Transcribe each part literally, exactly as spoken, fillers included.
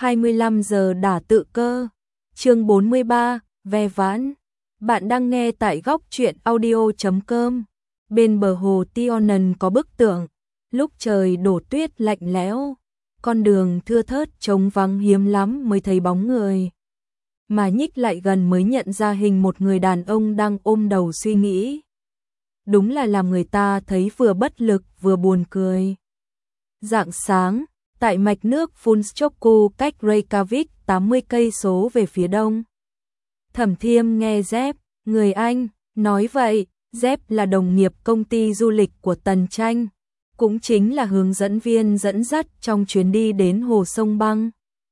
hai mươi lăm giờ đả tự cơ. Chương bốn mươi ba, ve vãn. Bạn đang nghe tại góc truyện audio chấm com. Bên bờ hồ Tionen có bức tượng, lúc trời đổ tuyết lạnh lẽo, con đường thưa thớt trống vắng, hiếm lắm mới thấy bóng người. Mà nhích lại gần mới nhận ra hình một người đàn ông đang ôm đầu suy nghĩ. Đúng là làm người ta thấy vừa bất lực vừa buồn cười. Rạng sáng, tại mạch nước Funchokku cách Reykjavik tám mươi cây số về phía đông. Thẩm Thiêm nghe Dép, người Anh, nói vậy. Dép là đồng nghiệp công ty du lịch của Tần Tranh, cũng chính là hướng dẫn viên dẫn dắt trong chuyến đi đến Hồ Sông Băng.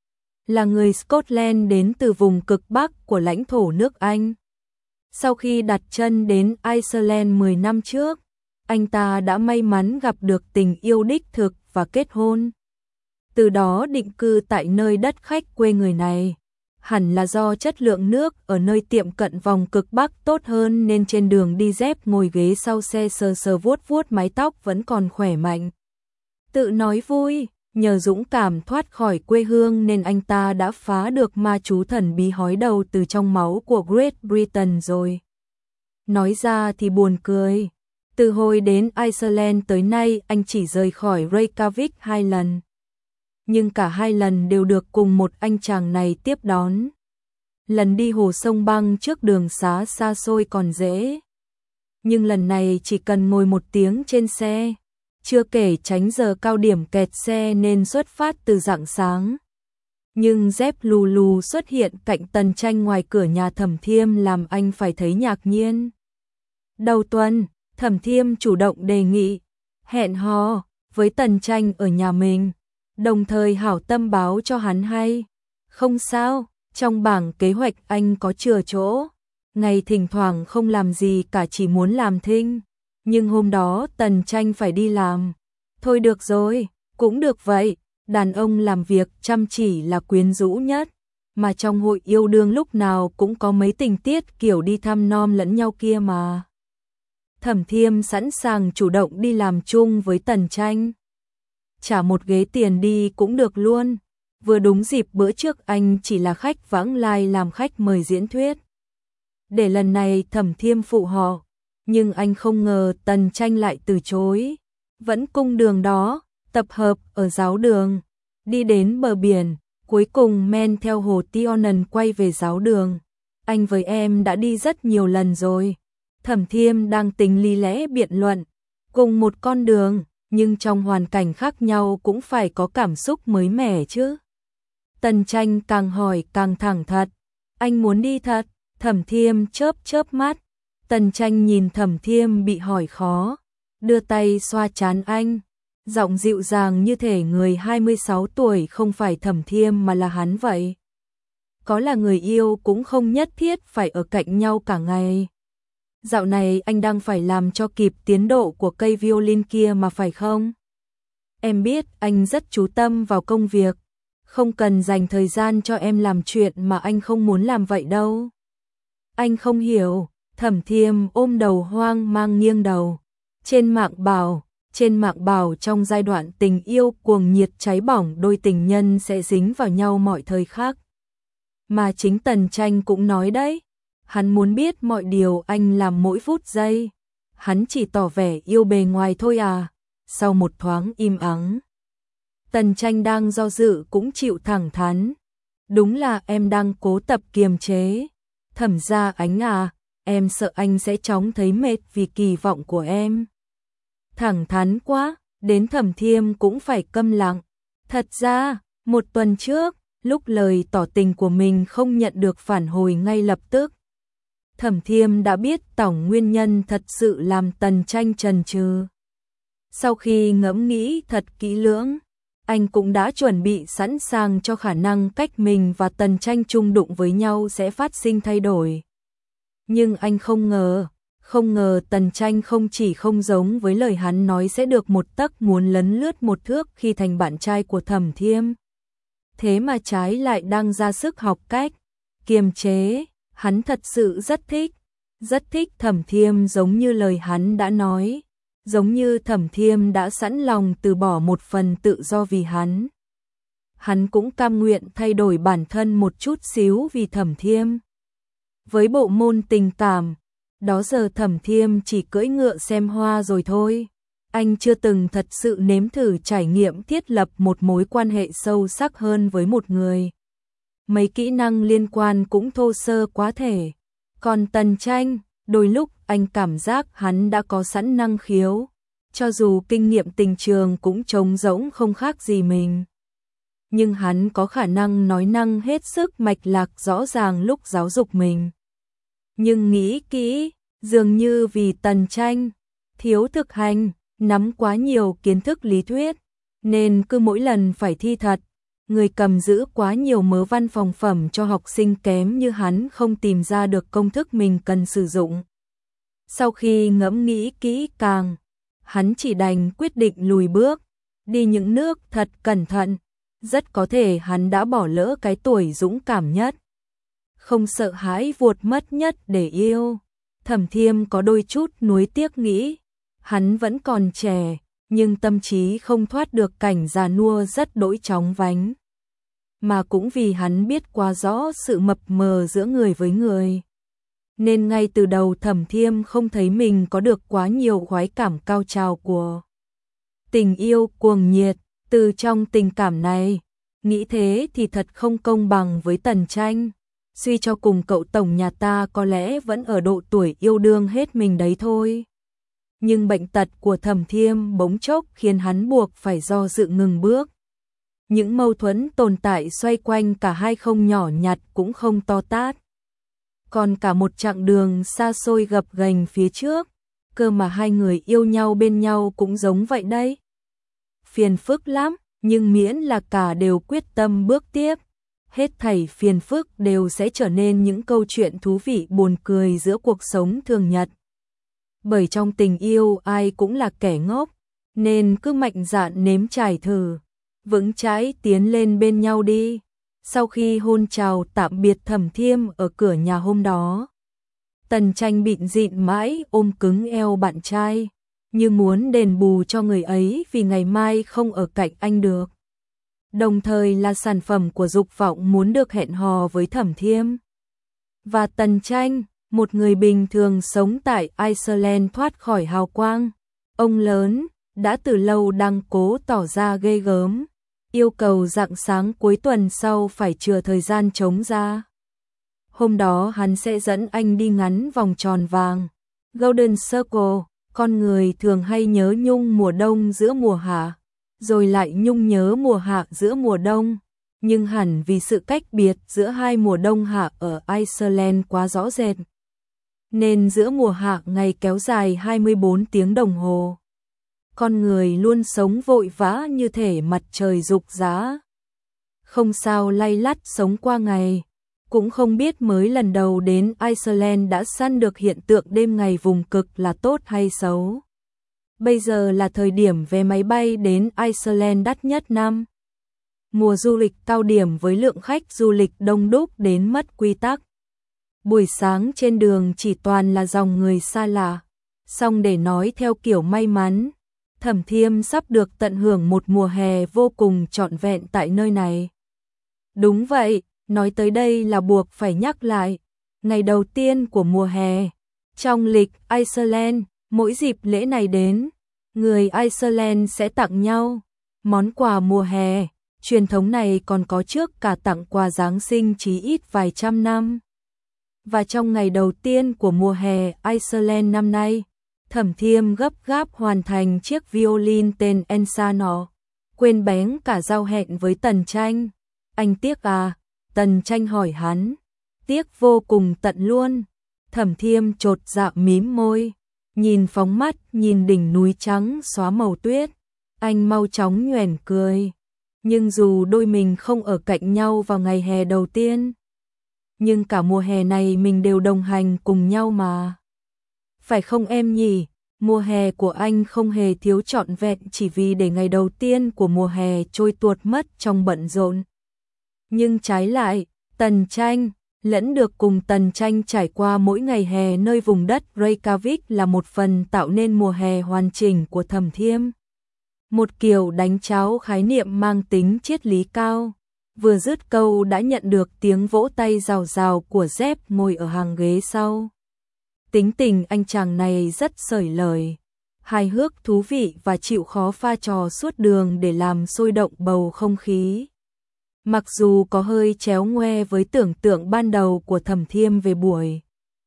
Là người Scotland đến từ vùng cực Bắc của lãnh thổ nước Anh. Sau khi đặt chân đến Iceland mười năm trước, anh ta đã may mắn gặp được tình yêu đích thực và kết hôn. Từ đó định cư tại nơi đất khách quê người này. Hẳn là do chất lượng nước ở nơi tiệm cận vòng cực Bắc tốt hơn nên trên đường đi Dép ngồi ghế sau xe sờ sờ vuốt vuốt mái tóc vẫn còn khỏe mạnh. Tự nói vui, nhờ dũng cảm thoát khỏi quê hương nên anh ta đã phá được ma chú thần bí hói đầu từ trong máu của Great Britain rồi. Nói ra thì buồn cười. Từ hồi đến Iceland tới nay anh chỉ rời khỏi Reykjavik hai lần. Nhưng cả hai lần đều được cùng một anh chàng này tiếp đón. Lần đi Hồ Sông Băng trước đường xá xa xôi còn dễ. Nhưng lần này chỉ cần ngồi một tiếng trên xe. Chưa kể tránh giờ cao điểm kẹt xe nên xuất phát từ rạng sáng. Nhưng Dép lù lù xuất hiện cạnh Tần Tranh ngoài cửa nhà Thẩm Thiêm làm anh phải thấy ngạc nhiên. Đầu tuần, Thẩm Thiêm chủ động đề nghị hẹn hò với Tần Tranh ở nhà mình. Đồng thời hảo tâm báo cho hắn hay. Không sao, trong bảng kế hoạch anh có chừa chỗ. Ngày thỉnh thoảng không làm gì cả, chỉ muốn làm thinh. Nhưng hôm đó Tần Tranh phải đi làm. Thôi được rồi, cũng được vậy. Đàn ông làm việc chăm chỉ là quyến rũ nhất. Mà trong hội yêu đương lúc nào cũng có mấy tình tiết kiểu đi thăm nom lẫn nhau kia mà. Thẩm Thiêm sẵn sàng chủ động đi làm chung với Tần Tranh. Trả một ghế tiền đi cũng được luôn. Vừa đúng dịp bữa trước anh chỉ là khách vãng lai làm khách mời diễn thuyết. Để lần này Thẩm Thiêm phụ họ. Nhưng anh không ngờ Tần Tranh lại từ chối. Vẫn cung đường đó, tập hợp ở giáo đường. Đi đến bờ biển, cuối cùng men theo hồ Tionen quay về giáo đường. Anh với em đã đi rất nhiều lần rồi. Thẩm Thiêm đang tính lý lẽ biện luận. Cùng một con đường. Nhưng trong hoàn cảnh khác nhau cũng phải có cảm xúc mới mẻ chứ. Tần Tranh càng hỏi càng thẳng thật. Anh muốn đi thật. Thẩm Thiêm chớp chớp mắt. Tần Tranh nhìn Thẩm Thiêm bị hỏi khó. Đưa tay xoa trán anh. Giọng dịu dàng như thể người hai mươi sáu tuổi không phải Thẩm Thiêm mà là hắn vậy. Có là người yêu cũng không nhất thiết phải ở cạnh nhau cả ngày. Dạo này anh đang phải làm cho kịp tiến độ của cây violin kia mà phải không? Em biết anh rất chú tâm vào công việc. Không cần dành thời gian cho em làm chuyện mà anh không muốn làm vậy đâu. Anh không hiểu. Thẩm Thiêm ôm đầu hoang mang nghiêng đầu. Trên mạng bảo, trên mạng bảo trong giai đoạn tình yêu cuồng nhiệt cháy bỏng đôi tình nhân sẽ dính vào nhau mọi thời khắc. Mà chính Tần Tranh cũng nói đấy. Hắn muốn biết mọi điều anh làm mỗi phút giây. Hắn chỉ tỏ vẻ yêu bề ngoài thôi à. Sau một thoáng im ắng, Tần Tranh đang do dự cũng chịu thẳng thắn. Đúng là em đang cố tập kiềm chế. Thẩm Gia Ánh à, em sợ anh sẽ chóng thấy mệt vì kỳ vọng của em. Thẳng thắn quá, đến Thẩm Thiêm cũng phải câm lặng. Thật ra, một tuần trước, lúc lời tỏ tình của mình không nhận được phản hồi ngay lập tức. Thẩm Thiêm đã biết tổng nguyên nhân thật sự làm Tần Tranh chần chừ. Sau khi ngẫm nghĩ thật kỹ lưỡng, anh cũng đã chuẩn bị sẵn sàng cho khả năng cách mình và Tần Tranh chung đụng với nhau sẽ phát sinh thay đổi. Nhưng anh không ngờ, không ngờ Tần Tranh không chỉ không giống với lời hắn nói sẽ được một tấc muốn lấn lướt một thước khi thành bạn trai của Thẩm Thiêm. Thế mà trái lại đang ra sức học cách kiềm chế. Hắn thật sự rất thích, rất thích Thẩm Thiêm giống như lời hắn đã nói, giống như Thẩm Thiêm đã sẵn lòng từ bỏ một phần tự do vì hắn. hắn cũng cam nguyện thay đổi bản thân một chút xíu vì Thẩm Thiêm. Với bộ môn tình cảm, đó giờ Thẩm Thiêm chỉ cưỡi ngựa xem hoa rồi thôi. Anh chưa từng thật sự nếm thử trải nghiệm thiết lập một mối quan hệ sâu sắc hơn với một người. Mấy kỹ năng liên quan cũng thô sơ quá thể. Còn Tần Tranh, đôi lúc anh cảm giác hắn đã có sẵn năng khiếu, cho dù kinh nghiệm tình trường cũng trống rỗng không khác gì mình. Nhưng hắn có khả năng nói năng hết sức mạch lạc rõ ràng lúc giáo dục mình. Nhưng nghĩ kỹ, dường như vì Tần Tranh thiếu thực hành, nắm quá nhiều kiến thức lý thuyết, nên cứ mỗi lần phải thi thật, người cầm giữ quá nhiều mớ văn phòng phẩm cho học sinh kém như hắn không tìm ra được công thức mình cần sử dụng. Sau khi ngẫm nghĩ kỹ càng, hắn chỉ đành quyết định lùi bước, đi những nước thật cẩn thận, rất có thể hắn đã bỏ lỡ cái tuổi dũng cảm nhất, không sợ hãi vuột mất nhất để yêu. Thẩm Thiêm có đôi chút nuối tiếc nghĩ, hắn vẫn còn trẻ, nhưng tâm trí không thoát được cảnh già nua rất đỗi chóng vánh. Mà cũng vì hắn biết quá rõ sự mập mờ giữa người với người, nên ngay từ đầu Thẩm Thiêm không thấy mình có được quá nhiều khoái cảm cao trào của tình yêu cuồng nhiệt. Từ trong tình cảm này, nghĩ thế thì thật không công bằng với Tần Tranh. Suy cho cùng cậu tổng nhà ta có lẽ vẫn ở độ tuổi yêu đương hết mình đấy thôi. Nhưng bệnh tật của Thẩm Thiêm bỗng chốc khiến hắn buộc phải do dự ngừng bước. Những mâu thuẫn tồn tại xoay quanh cả hai không nhỏ nhặt cũng không to tát. Còn cả một chặng đường xa xôi gập ghềnh phía trước, cơ mà hai người yêu nhau bên nhau cũng giống vậy đấy. Phiền phức lắm, nhưng miễn là cả đều quyết tâm bước tiếp, hết thảy phiền phức đều sẽ trở nên những câu chuyện thú vị buồn cười giữa cuộc sống thường nhật. Bởi trong tình yêu ai cũng là kẻ ngốc, nên cứ mạnh dạn nếm trải thử, vững chãi tiến lên bên nhau đi. Sau khi hôn chào tạm biệt Thẩm Thiêm ở cửa nhà hôm đó, Tần Tranh bịn dịn mãi ôm cứng eo bạn trai, như muốn đền bù cho người ấy vì ngày mai không ở cạnh anh được. Đồng thời là sản phẩm của dục vọng muốn được hẹn hò với Thẩm Thiêm. Và Tần Tranh, một người bình thường sống tại Iceland thoát khỏi hào quang, ông lớn, đã từ lâu đang cố tỏ ra ghê gớm, yêu cầu rạng sáng cuối tuần sau phải chừa thời gian trống ra. Hôm đó hắn sẽ dẫn anh đi ngắn vòng tròn vàng, Golden Circle. Con người thường hay nhớ nhung mùa đông giữa mùa hạ, rồi lại nhung nhớ mùa hạ giữa mùa đông, nhưng hẳn vì sự cách biệt giữa hai mùa đông hạ ở Iceland quá rõ rệt, nên giữa mùa hạ ngày kéo dài hai mươi bốn tiếng đồng hồ. Con người luôn sống vội vã như thể mặt trời rục rã, không sao lay lắt sống qua ngày. Cũng không biết mới lần đầu đến Iceland đã săn được hiện tượng đêm ngày vùng cực là tốt hay xấu. Bây giờ là thời điểm vé máy bay đến Iceland đắt nhất năm. Mùa du lịch cao điểm với lượng khách du lịch đông đúc đến mất quy tắc. Buổi sáng trên đường chỉ toàn là dòng người xa lạ. Song để nói theo kiểu may mắn, Thẩm Thiêm sắp được tận hưởng một mùa hè vô cùng trọn vẹn tại nơi này. Đúng vậy. Nói tới đây là buộc phải nhắc lại, ngày đầu tiên của mùa hè, trong lịch Iceland, mỗi dịp lễ này đến, người Iceland sẽ tặng nhau món quà mùa hè, truyền thống này còn có trước cả tặng quà Giáng sinh chí ít vài trăm năm. Và trong ngày đầu tiên của mùa hè Iceland năm nay, Thẩm Thiêm gấp gáp hoàn thành chiếc violin tên Ensano, quên bén cả giao hẹn với Tần Tranh. Anh tiếc à? Tần Tranh hỏi hắn. Tiếc vô cùng tận luôn. Thẩm Thiêm chột dạ mím môi, nhìn phóng mắt nhìn đỉnh núi trắng xóa màu tuyết. Anh mau chóng nhoẻn cười. Nhưng dù đôi mình không ở cạnh nhau vào ngày hè đầu tiên, nhưng cả mùa hè này mình đều đồng hành cùng nhau mà. Phải không em nhỉ? Mùa hè của anh không hề thiếu trọn vẹn chỉ vì để ngày đầu tiên của mùa hè trôi tuột mất trong bận rộn. Nhưng trái lại, Tần Tranh lẫn được cùng Tần Tranh trải qua mỗi ngày hè nơi vùng đất Reykjavik là một phần tạo nên mùa hè hoàn chỉnh của Thẩm Thiêm. một kiểu đánh cháo khái niệm mang tính triết lý cao. Vừa dứt câu đã nhận được tiếng vỗ tay rào rào của Dép ngồi ở hàng ghế sau. Tính tình anh chàng này rất xởi lời, hài hước thú vị và chịu khó pha trò suốt đường để làm sôi động bầu không khí. Mặc dù có hơi chéo ngoe với tưởng tượng ban đầu của Thẩm Thiêm về buổi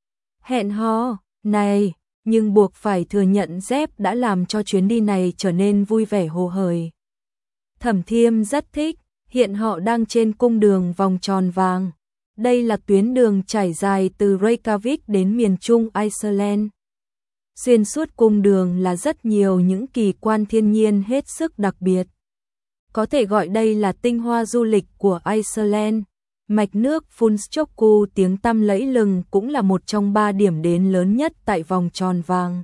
hẹn hò này, nhưng buộc phải thừa nhận Dép đã làm cho chuyến đi này trở nên vui vẻ hồ hởi. Thẩm Thiêm rất thích, hiện họ đang trên cung đường vòng tròn vàng. Đây là tuyến đường trải dài từ Reykjavik đến miền trung Iceland. Xuyên suốt cung đường là rất nhiều những kỳ quan thiên nhiên hết sức đặc biệt. Có thể gọi đây là tinh hoa du lịch của Iceland. Mạch nước Fundstöðuvatn tiếng tăm lẫy lừng cũng là một trong ba điểm đến lớn nhất tại vòng tròn vàng.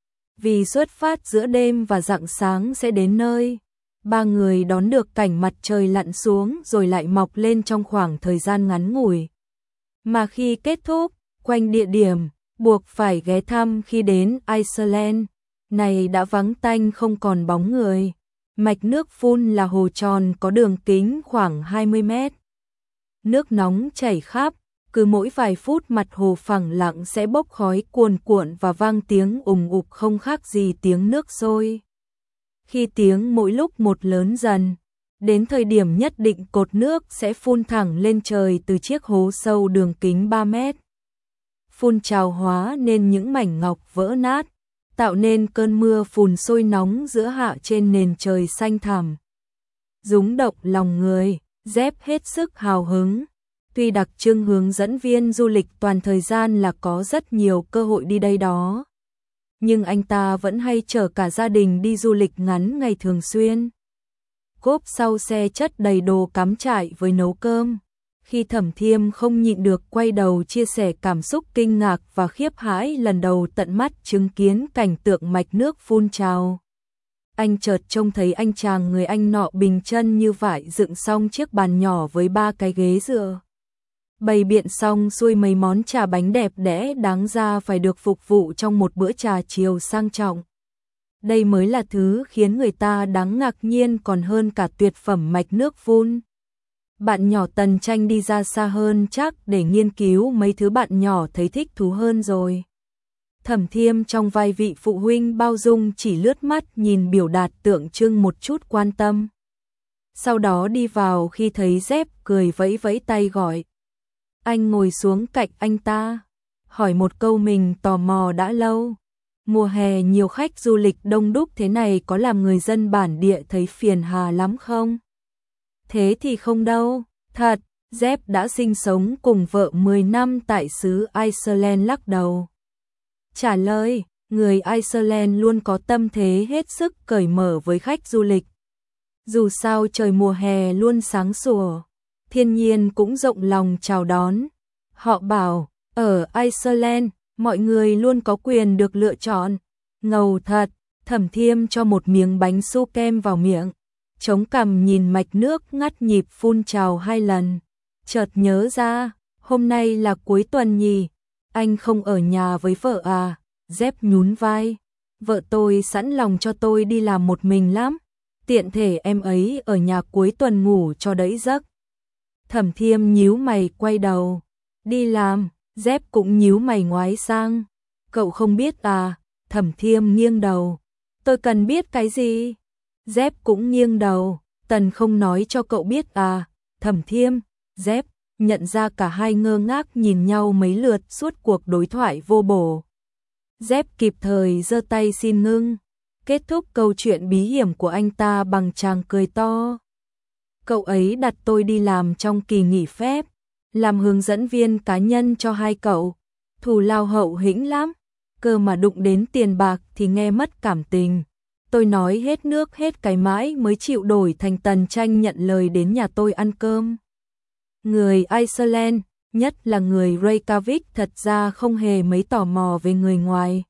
Vì xuất phát giữa đêm và rạng sáng sẽ đến nơi, ba người đón được cảnh mặt trời lặn xuống rồi lại mọc lên trong khoảng thời gian ngắn ngủi. Mà khi kết thúc, quanh địa điểm buộc phải ghé thăm khi đến Iceland này đã vắng tanh không còn bóng người. Mạch nước Fun là hồ tròn có đường kính khoảng hai mươi mét. Nước nóng chảy khắp, cứ mỗi vài phút mặt hồ phẳng lặng sẽ bốc khói cuồn cuộn và vang tiếng ùng ục không khác gì tiếng nước sôi. Khi tiếng mỗi lúc một lớn dần, đến thời điểm nhất định cột nước sẽ phun thẳng lên trời từ chiếc hố sâu đường kính ba mét. Phun trào hóa nên những mảnh ngọc vỡ nát, tạo nên cơn mưa phùn sôi nóng giữa hạ trên nền trời xanh thẳm. Rúng động lòng người, Dép hết sức hào hứng. Tuy đặc trưng hướng dẫn viên du lịch toàn thời gian là có rất nhiều cơ hội đi đây đó, nhưng anh ta vẫn hay chở cả gia đình đi du lịch ngắn ngày thường xuyên. Cốp sau xe chất đầy đồ cắm trại với nấu cơm. Khi Thẩm Thiêm không nhịn được quay đầu chia sẻ cảm xúc kinh ngạc và khiếp hãi lần đầu tận mắt chứng kiến cảnh tượng mạch nước phun trào. Anh chợt trông thấy anh chàng người Anh nọ bình chân như vải dựng xong chiếc bàn nhỏ với ba cái ghế dựa. Bày biện xong xuôi mấy món trà bánh đẹp đẽ đáng ra phải được phục vụ trong một bữa trà chiều sang trọng. Đây mới là thứ khiến người ta đáng ngạc nhiên còn hơn cả tuyệt phẩm mạch nước phun. Bạn nhỏ Tần Tranh đi ra xa hơn chắc để nghiên cứu mấy thứ bạn nhỏ thấy thích thú hơn rồi. Thẩm Thiêm trong vai vị phụ huynh bao dung chỉ lướt mắt nhìn biểu đạt tượng trưng một chút quan tâm. Sau đó đi vào khi thấy Dép cười vẫy vẫy tay gọi. Anh ngồi xuống cạnh anh ta, hỏi một câu mình tò mò đã lâu. Mùa hè nhiều khách du lịch đông đúc thế này có làm người dân bản địa thấy phiền hà lắm không? Thế thì không đâu, thật, Dép đã sinh sống cùng vợ mười năm tại xứ Iceland lắc đầu. Trả lời, người Iceland luôn có tâm thế hết sức cởi mở với khách du lịch. Dù sao trời mùa hè luôn sáng sủa, thiên nhiên cũng rộng lòng chào đón. Họ bảo, ở Iceland, mọi người luôn có quyền được lựa chọn. Ngầu thật, Thẩm Thiêm cho một miếng bánh su kem vào miệng, chống cằm nhìn mạch nước ngắt nhịp phun trào hai lần. Chợt nhớ ra, hôm nay là cuối tuần nhỉ, anh không ở nhà với vợ à? Dép nhún vai, vợ tôi sẵn lòng cho tôi đi làm một mình lắm, tiện thể em ấy ở nhà cuối tuần ngủ cho đẫy giấc. Thẩm Thiêm nhíu mày quay đầu, đi làm, Dép cũng nhíu mày ngoái sang, cậu không biết à? Thẩm Thiêm nghiêng đầu, tôi cần biết cái gì? Dép cũng nghiêng đầu, Tần không nói cho cậu biết à? Thẩm Thiêm, Dép nhận ra cả hai ngơ ngác nhìn nhau mấy lượt suốt cuộc đối thoại vô bổ. Dép kịp thời giơ tay xin ngưng, kết thúc câu chuyện bí hiểm của anh ta bằng tràng cười to. Cậu ấy đặt tôi đi làm trong kỳ nghỉ phép, làm hướng dẫn viên cá nhân cho hai cậu, thù lao hậu hĩnh lắm, cơ mà đụng đến tiền bạc thì nghe mất cảm tình. Tôi nói hết nước hết cái mãi mới chịu đổi thành Tần Tranh nhận lời đến nhà tôi ăn cơm. Người Iceland, nhất là người Reykjavik thật ra không hề mấy tò mò về người ngoài.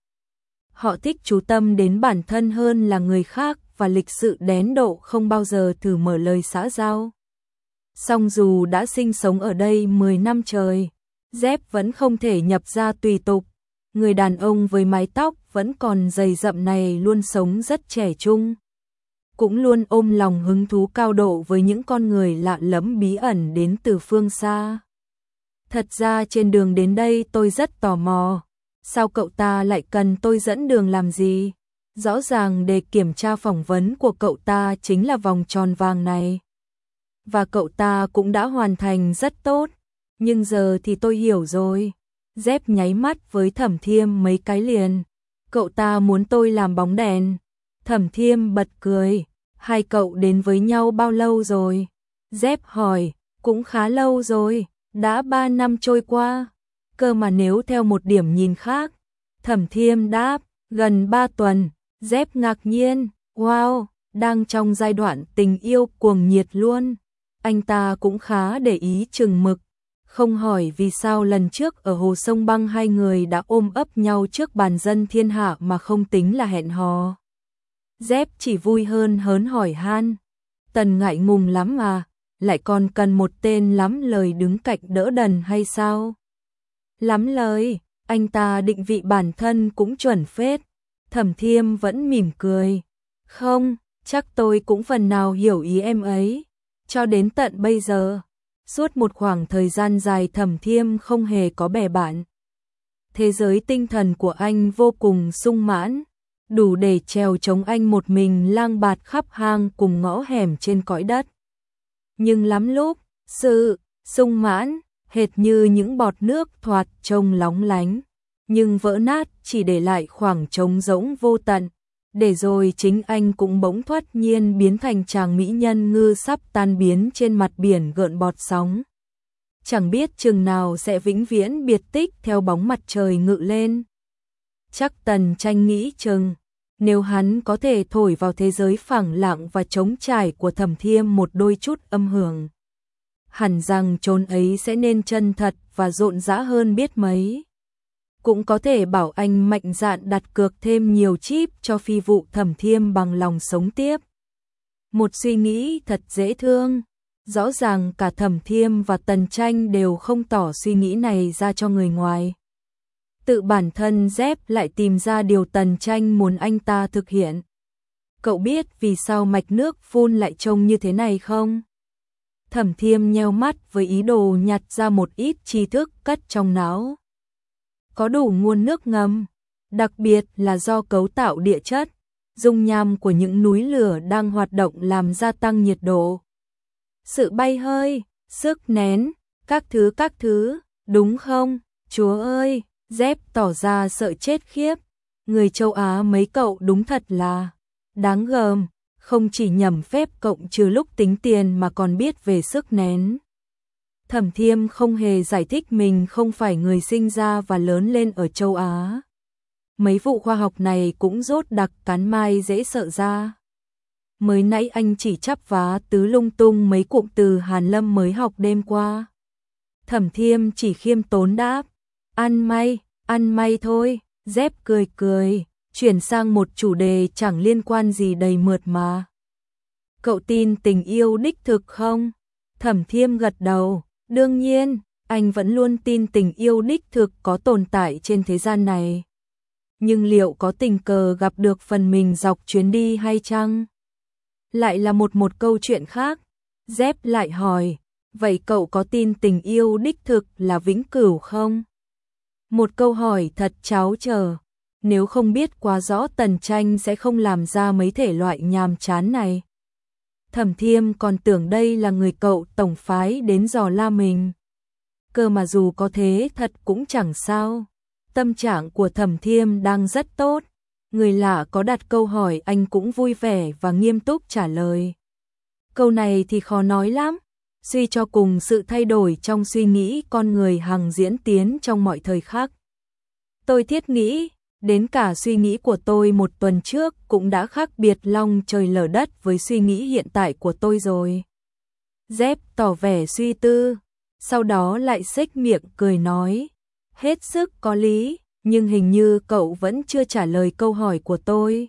Họ thích chú tâm đến bản thân hơn là người khác và lịch sự đén độ không bao giờ thử mở lời xã giao. Song dù đã sinh sống ở đây mười năm trời, Dép vẫn không thể nhập ra tùy tục. Người đàn ông với mái tóc vẫn còn dày rậm này luôn sống rất trẻ trung. cũng luôn ôm lòng hứng thú cao độ với những con người lạ lẫm bí ẩn đến từ phương xa. Thật ra trên đường đến đây tôi rất tò mò, sao cậu ta lại cần tôi dẫn đường làm gì? Rõ ràng đề kiểm tra phỏng vấn của cậu ta chính là vòng tròn vàng này. Và cậu ta cũng đã hoàn thành rất tốt, nhưng giờ thì tôi hiểu rồi. Dép nháy mắt với Thẩm Thiêm mấy cái liền. Cậu ta muốn tôi làm bóng đèn. Thẩm Thiêm bật cười. Hai cậu đến với nhau bao lâu rồi? Dép hỏi. Cũng khá lâu rồi, đã ba năm trôi qua. Cơ mà nếu theo một điểm nhìn khác. Thẩm Thiêm đáp. Gần ba tuần. Dép ngạc nhiên. Wow, đang trong giai đoạn tình yêu cuồng nhiệt luôn. Anh ta cũng khá để ý chừng mực. Không hỏi vì sao lần trước ở Hồ Sông Băng hai người đã ôm ấp nhau trước bàn dân thiên hạ mà không tính là hẹn hò. Dép chỉ vui hơn hớn hỏi han. Tần ngại ngùng lắm mà, lại còn cần một tên lắm lời đứng cạnh đỡ đần hay sao? Lắm lời, anh ta định vị bản thân cũng chuẩn phết. Thẩm Thiêm vẫn mỉm cười. Không, chắc tôi cũng phần nào hiểu ý em ấy. Cho đến tận bây giờ, suốt một khoảng thời gian dài Thẩm Thiêm không hề có bè bạn. Thế giới tinh thần của anh vô cùng sung mãn, đủ để trèo chống anh một mình lang bạt khắp hang cùng ngõ hẻm trên cõi đất. Nhưng lắm lúc, sự sung mãn, hệt như những bọt nước thoạt trông lóng lánh, nhưng vỡ nát chỉ để lại khoảng trống rỗng vô tận. Để rồi chính anh cũng bỗng thoát nhiên biến thành chàng mỹ nhân ngư sắp tan biến trên mặt biển gợn bọt sóng. Chẳng biết chừng nào sẽ vĩnh viễn biệt tích theo bóng mặt trời ngự lên. Chắc Tần Tranh nghĩ chừng, nếu hắn có thể thổi vào thế giới phẳng lặng và trống trải của Thẩm Thiêm một đôi chút âm hưởng, hẳn rằng chốn ấy sẽ nên chân thật và rộn rã hơn biết mấy. Cũng có thể bảo anh mạnh dạn đặt cược thêm nhiều chip cho phi vụ Thẩm Thiêm bằng lòng sống tiếp. Một suy nghĩ thật dễ thương. Rõ ràng cả Thẩm Thiêm và Tần Tranh đều không tỏ suy nghĩ này ra cho người ngoài. Tự bản thân Dép lại tìm ra điều Tần Tranh muốn anh ta thực hiện. Cậu biết vì sao mạch nước phun lại trông như thế này không? Thẩm Thiêm nheo mắt với ý đồ nhặt ra một ít tri thức cất trong não. Có đủ nguồn nước ngầm, đặc biệt là do cấu tạo địa chất, dung nham của những núi lửa đang hoạt động làm gia tăng nhiệt độ. Sự bay hơi, sức nén, các thứ các thứ, đúng không? Chúa ơi, Dép tỏ ra sợ chết khiếp. Người châu Á mấy cậu đúng thật là đáng gờm, không chỉ nhầm phép cộng trừ lúc tính tiền mà còn biết về sức nén. Thẩm Thiêm không hề giải thích mình không phải người sinh ra và lớn lên ở châu Á. Mấy vụ khoa học này cũng rốt đặc cán mai dễ sợ ra. Mới nãy anh chỉ chắp vá tứ lung tung mấy cụm từ Hàn Lâm mới học đêm qua. Thẩm Thiêm chỉ khiêm tốn đáp. Ăn may, ăn may thôi. Dép cười cười, chuyển sang một chủ đề chẳng liên quan gì đầy mượt mà. Cậu tin tình yêu đích thực không? Thẩm Thiêm gật đầu. Đương nhiên, anh vẫn luôn tin tình yêu đích thực có tồn tại trên thế gian này. Nhưng liệu có tình cờ gặp được phần mình dọc chuyến đi hay chăng? Lại là một một câu chuyện khác. Dép lại hỏi, vậy cậu có tin tình yêu đích thực là vĩnh cửu không? Một câu hỏi thật tráo trở. Nếu không biết quá rõ Tần Tranh sẽ không làm ra mấy thể loại nhàm chán này. Thẩm Thiêm còn tưởng đây là người cậu tổng phái đến dò la mình. Cơ mà dù có thế thật cũng chẳng sao. Tâm trạng của Thẩm Thiêm đang rất tốt. Người lạ có đặt câu hỏi anh cũng vui vẻ và nghiêm túc trả lời. Câu này thì khó nói lắm. Suy cho cùng sự thay đổi trong suy nghĩ con người hằng diễn tiến trong mọi thời khắc. Tôi thiết nghĩ, đến cả suy nghĩ của tôi một tuần trước cũng đã khác biệt long trời lở đất với suy nghĩ hiện tại của tôi rồi. Dép tỏ vẻ suy tư, sau đó lại xếch miệng cười nói. Hết sức có lý, nhưng hình như cậu vẫn chưa trả lời câu hỏi của tôi.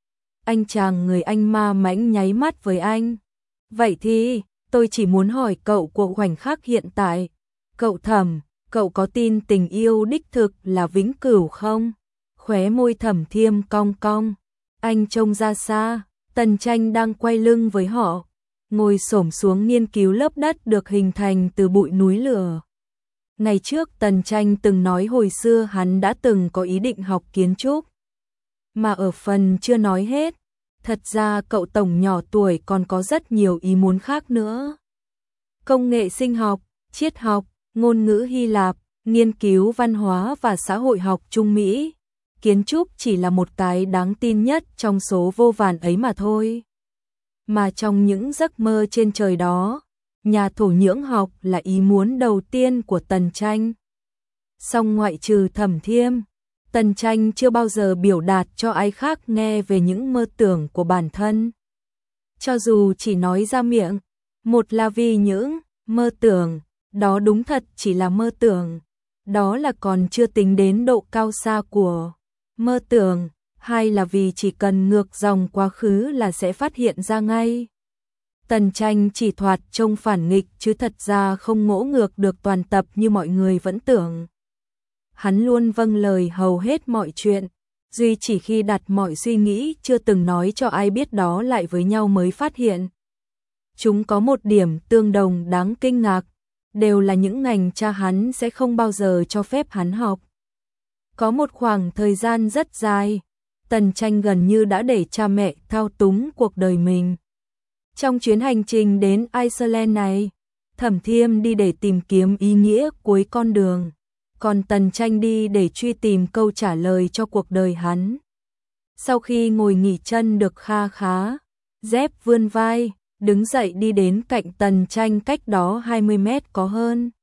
Anh chàng người Anh ma mãnh nháy mắt với anh. Vậy thì, tôi chỉ muốn hỏi cậu của khoảnh khắc hiện tại. Cậu Thẩm, cậu có tin tình yêu đích thực là vĩnh cửu không? Khóe môi Thẩm Thiêm cong cong. Anh trông ra xa, Tần Tranh đang quay lưng với họ, ngồi xổm xuống nghiên cứu lớp đất được hình thành từ bụi núi lửa. Ngày trước Tần Tranh từng nói hồi xưa hắn đã từng có ý định học kiến trúc. Mà ở phần chưa nói hết, thật ra cậu tổng nhỏ tuổi còn có rất nhiều ý muốn khác nữa. Công nghệ sinh học, triết học, ngôn ngữ Hy Lạp, nghiên cứu văn hóa và xã hội học Trung Mỹ. Kiến trúc chỉ là một cái đáng tin nhất trong số vô vàn ấy mà thôi. Mà trong những giấc mơ trên trời đó, nhà thổ nhưỡng học là ý muốn đầu tiên của Tần Tranh. Song ngoại trừ Thẩm Thiêm, Tần Tranh chưa bao giờ biểu đạt cho ai khác nghe về những mơ tưởng của bản thân. Cho dù chỉ nói ra miệng, một là vì những mơ tưởng, đó đúng thật chỉ là mơ tưởng, đó là còn chưa tính đến độ cao xa của mơ tưởng, hai là vì chỉ cần ngược dòng quá khứ là sẽ phát hiện ra ngay. Tần Tranh chỉ thoạt trông phản nghịch chứ thật ra không ngỗ ngược được toàn tập như mọi người vẫn tưởng. Hắn luôn vâng lời hầu hết mọi chuyện, duy chỉ khi đặt mọi suy nghĩ chưa từng nói cho ai biết đó lại với nhau mới phát hiện. Chúng có một điểm tương đồng đáng kinh ngạc, đều là những ngành cha hắn sẽ không bao giờ cho phép hắn học. Có một khoảng thời gian rất dài, Tần Tranh gần như đã để cha mẹ thao túng cuộc đời mình. Trong chuyến hành trình đến Iceland này, Thẩm Thiêm đi để tìm kiếm ý nghĩa cuối con đường, còn Tần Tranh đi để truy tìm câu trả lời cho cuộc đời hắn. Sau khi ngồi nghỉ chân được kha khá, Dép vươn vai, đứng dậy đi đến cạnh Tần Tranh cách đó hai mươi mét có hơn.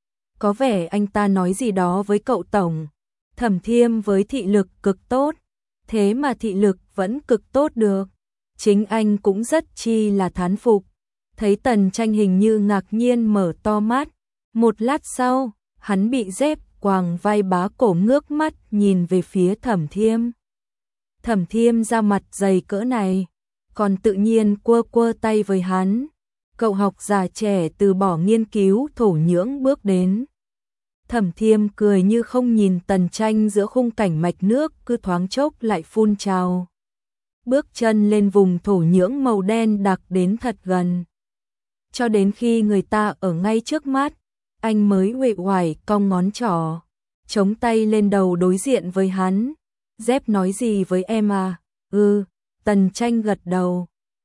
Có vẻ anh ta nói gì đó với cậu tổng. Thẩm Thiêm với thị lực cực tốt, thế mà thị lực vẫn cực tốt được. Chính anh cũng rất chi là thán phục. Thấy Tần Tranh hình như ngạc nhiên mở to mắt. Một lát sau, hắn bị Dép quàng vai bá cổ ngước mắt nhìn về phía Thẩm Thiêm. Thẩm Thiêm ra mặt dày cỡ này, còn tự nhiên quơ quơ tay với hắn. Cậu học giả trẻ từ bỏ nghiên cứu thổ nhưỡng bước đến. Thẩm Thiêm cười như không nhìn Tần Tranh giữa khung cảnh mạch nước cứ thoáng chốc lại phun trào. Bước chân lên vùng thổ nhưỡng màu đen đặc đến thật gần. Cho đến khi người ta ở ngay trước mắt, anh mới uể oải cong ngón trỏ, chống tay lên đầu đối diện với hắn. Dép nói gì với em à? Ừ, Tần Tranh gật đầu.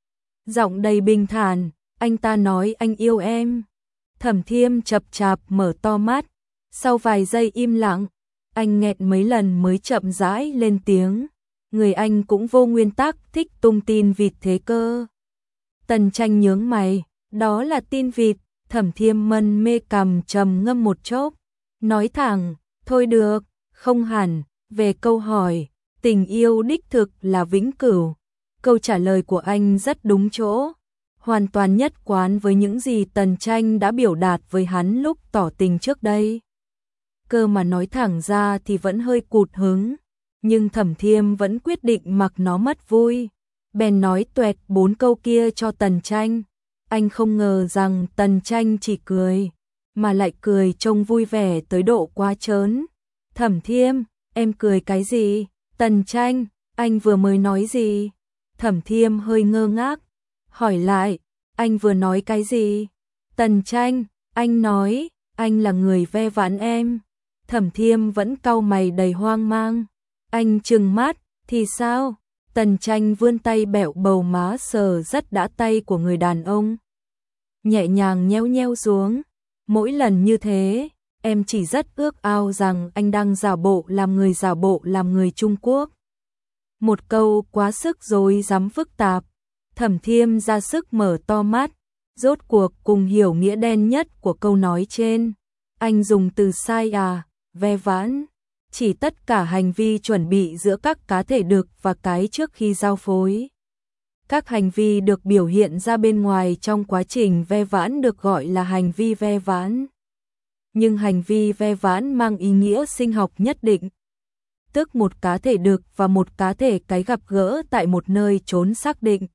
Giọng đầy bình thản, anh ta nói anh yêu em. Thẩm Thiêm chập chạp mở to mắt, sau vài giây im lặng, anh nghẹn mấy lần mới chậm rãi lên tiếng. Người anh cũng vô nguyên tắc thích tung tin vịt thế cơ. Tần Tranh nhướng mày, đó là tin vịt. Thẩm Thiêm mân mê cằm trầm ngâm một chốc, nói thẳng, thôi được, không hẳn. Về câu hỏi, tình yêu đích thực là vĩnh cửu. Câu trả lời của anh rất đúng chỗ, hoàn toàn nhất quán với những gì Tần Tranh đã biểu đạt với hắn lúc tỏ tình trước đây. Cơ mà nói thẳng ra thì vẫn hơi cụt hứng, nhưng Thẩm Thiêm vẫn quyết định mặc nó mất vui. Bèn nói tuẹt bốn câu kia cho Tần Tranh. Anh không ngờ rằng Tần Tranh chỉ cười, mà lại cười trông vui vẻ tới độ quá trớn. Thẩm Thiêm, em cười cái gì? Tần Tranh, anh vừa mới nói gì? Thẩm Thiêm hơi ngơ ngác, hỏi lại, anh vừa nói cái gì? Tần Tranh, anh nói, anh là người ve vãn em. Thẩm Thiêm vẫn cau mày đầy hoang mang. Anh trừng mắt, thì sao? Tần Tranh vươn tay bẹo bầu má sờ rất đã tay của người đàn ông. Nhẹ nhàng nheo nheo xuống. Mỗi lần như thế, em chỉ rất ước ao rằng anh đang giả bộ làm người giả bộ làm người Trung Quốc. Một câu quá sức rối rắm phức tạp. Thẩm Thiêm ra sức mở to mắt, rốt cuộc cùng hiểu nghĩa đen nhất của câu nói trên. Anh dùng từ sai à, ve vãn, chỉ tất cả hành vi chuẩn bị giữa các cá thể đực và cái trước khi giao phối. Các hành vi được biểu hiện ra bên ngoài trong quá trình ve vãn được gọi là hành vi ve vãn. Nhưng hành vi ve vãn mang ý nghĩa sinh học nhất định, tức một cá thể đực và một cá thể cái gặp gỡ tại một nơi trốn xác định.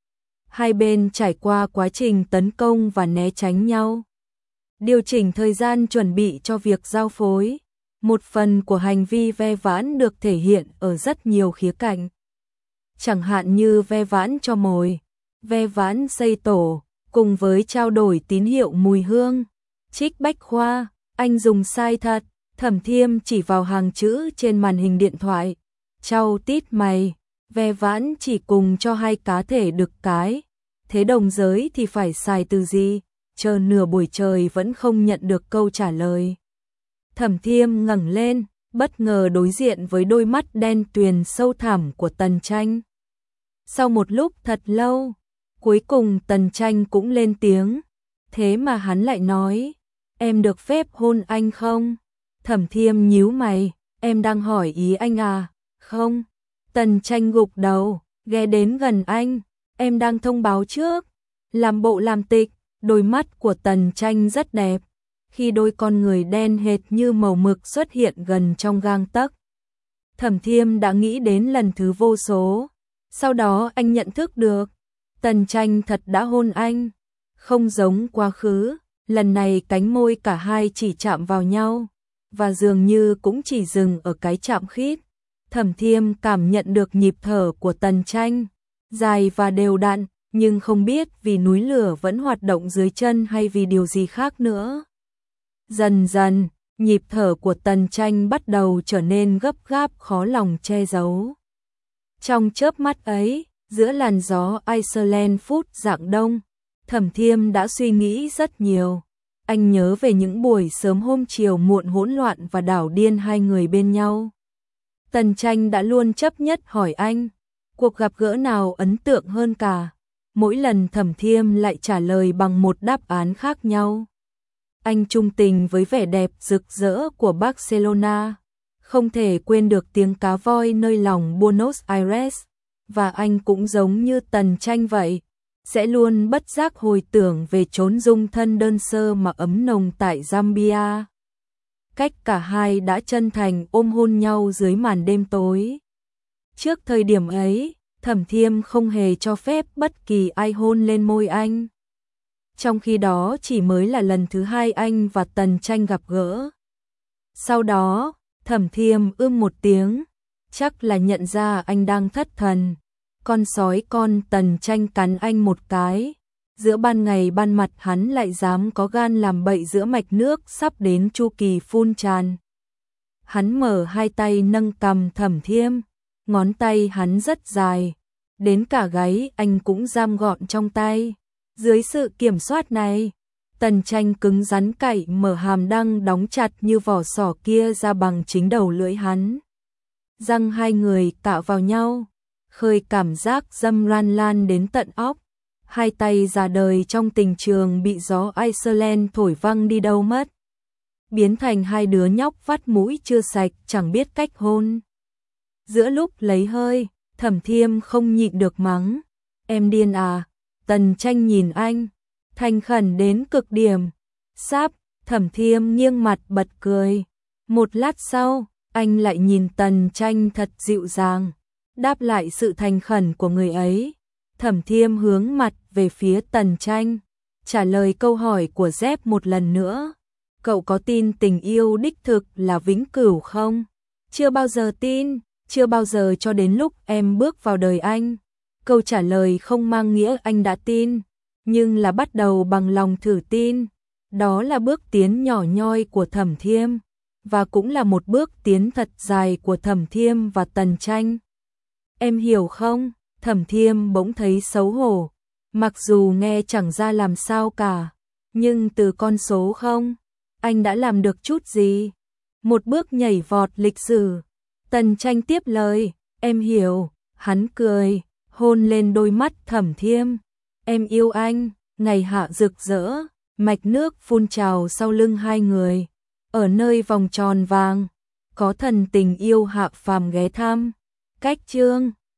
Hai bên trải qua quá trình tấn công và né tránh nhau, điều chỉnh thời gian chuẩn bị cho việc giao phối. Một phần của hành vi ve vãn được thể hiện ở rất nhiều khía cạnh. chẳng hạn như ve vãn cho mồi, ve vãn xây tổ, cùng với trao đổi tín hiệu mùi hương. Trích Bách Khoa, anh dùng sai thật. Thẩm Thiêm chỉ vào hàng chữ trên màn hình điện thoại, chau tít mày, ve vãn chỉ cùng cho hai cá thể đực cái, thế đồng giới thì phải xài từ gì? Chờ nửa buổi trời vẫn không nhận được câu trả lời. Thẩm Thiêm ngẩng lên, bất ngờ đối diện với đôi mắt đen tuyền sâu thẳm của Tần Tranh. Sau một lúc thật lâu, cuối cùng Tần Tranh cũng lên tiếng, thế mà hắn lại nói, em được phép hôn anh không? Thẩm Thiêm nhíu mày, em đang hỏi ý anh à? Không. Tần Tranh gục đầu, ghé đến gần anh, em đang thông báo trước. Làm bộ làm tịch, đôi mắt của Tần Tranh rất đẹp, khi đôi con người đen hệt như màu mực xuất hiện gần trong gang tấc. Thẩm Thiêm đã nghĩ đến lần thứ vô số, sau đó anh nhận thức được, Tần Tranh thật đã hôn anh, không giống quá khứ, lần này cánh môi cả hai chỉ chạm vào nhau, và dường như cũng chỉ dừng ở cái chạm khít. Thẩm Thiêm cảm nhận được nhịp thở của Tần Tranh, dài và đều đặn, nhưng không biết vì núi lửa vẫn hoạt động dưới chân hay vì điều gì khác nữa. Dần dần, nhịp thở của Tần Tranh bắt đầu trở nên gấp gáp khó lòng che giấu. Trong chớp mắt ấy, giữa làn gió Iceland phút rạng đông, Thẩm Thiêm đã suy nghĩ rất nhiều. Anh nhớ về những buổi sớm hôm chiều muộn hỗn loạn và đảo điên hai người bên nhau. Tần Tranh đã luôn chấp nhất hỏi anh, cuộc gặp gỡ nào ấn tượng hơn cả. Mỗi lần Thẩm Thiêm lại trả lời bằng một đáp án khác nhau. Anh trung tình với vẻ đẹp rực rỡ của Barcelona, không thể quên được tiếng cá voi nơi lòng Buenos Aires, và anh cũng giống như Tần Tranh vậy, sẽ luôn bất giác hồi tưởng về chốn dung thân đơn sơ mà ấm nồng tại Zambia. Cách cả hai đã chân thành ôm hôn nhau dưới màn đêm tối. Trước thời điểm ấy, Thẩm Thiêm không hề cho phép bất kỳ ai hôn lên môi anh. Trong khi đó chỉ mới là lần thứ hai anh và Tần Tranh gặp gỡ. Sau đó, Thẩm Thiêm ưm một tiếng, chắc là nhận ra anh đang thất thần. Con sói con Tần Tranh cắn anh một cái. Giữa ban ngày ban mặt hắn lại dám có gan làm bậy giữa mạch nước sắp đến chu kỳ phun tràn. Hắn mở hai tay nâng cằm Thẩm Thiêm, ngón tay hắn rất dài, đến cả gáy anh cũng giam gọn trong tay. Dưới sự kiểm soát này, Tần Tranh cứng rắn cậy mở hàm răng đóng chặt như vỏ sò kia ra bằng chính đầu lưỡi hắn. Răng hai người cạo vào nhau, khơi cảm giác dâm ran lan đến tận óc. Hai tay già đời trong tình trường bị gió Iceland thổi văng đi đâu mất, biến thành hai đứa nhóc vắt mũi chưa sạch chẳng biết cách hôn. Giữa lúc lấy hơi, Thẩm Thiêm không nhịn được mắng, em điên à? Tần Tranh nhìn anh, thành khẩn đến cực điểm. Sáp, Thẩm Thiêm nghiêng mặt bật cười. Một lát sau, anh lại nhìn Tần Tranh thật dịu dàng, đáp lại sự thành khẩn của người ấy. Thẩm Thiêm hướng mặt về phía Tần Tranh, trả lời câu hỏi của Dép một lần nữa. Cậu có tin tình yêu đích thực là vĩnh cửu không? Chưa bao giờ tin, chưa bao giờ cho đến lúc em bước vào đời anh. Câu trả lời không mang nghĩa anh đã tin, nhưng là bắt đầu bằng lòng thử tin. Đó là bước tiến nhỏ nhoi của Thẩm Thiêm, và cũng là một bước tiến thật dài của Thẩm Thiêm và Tần Tranh. Em hiểu không? Thẩm Thiêm bỗng thấy xấu hổ, mặc dù nghe chẳng ra làm sao cả, nhưng từ con số không, anh đã làm được chút gì? Một bước nhảy vọt lịch sử. Tần Tranh tiếp lời, em hiểu. Hắn cười, hôn lên đôi mắt Thẩm Thiêm. Em yêu anh. Ngày hạ rực rỡ, mạch nước phun trào sau lưng hai người. Ở nơi vòng tròn vàng, có thần tình yêu hạ phàm ghé thăm. Cách chương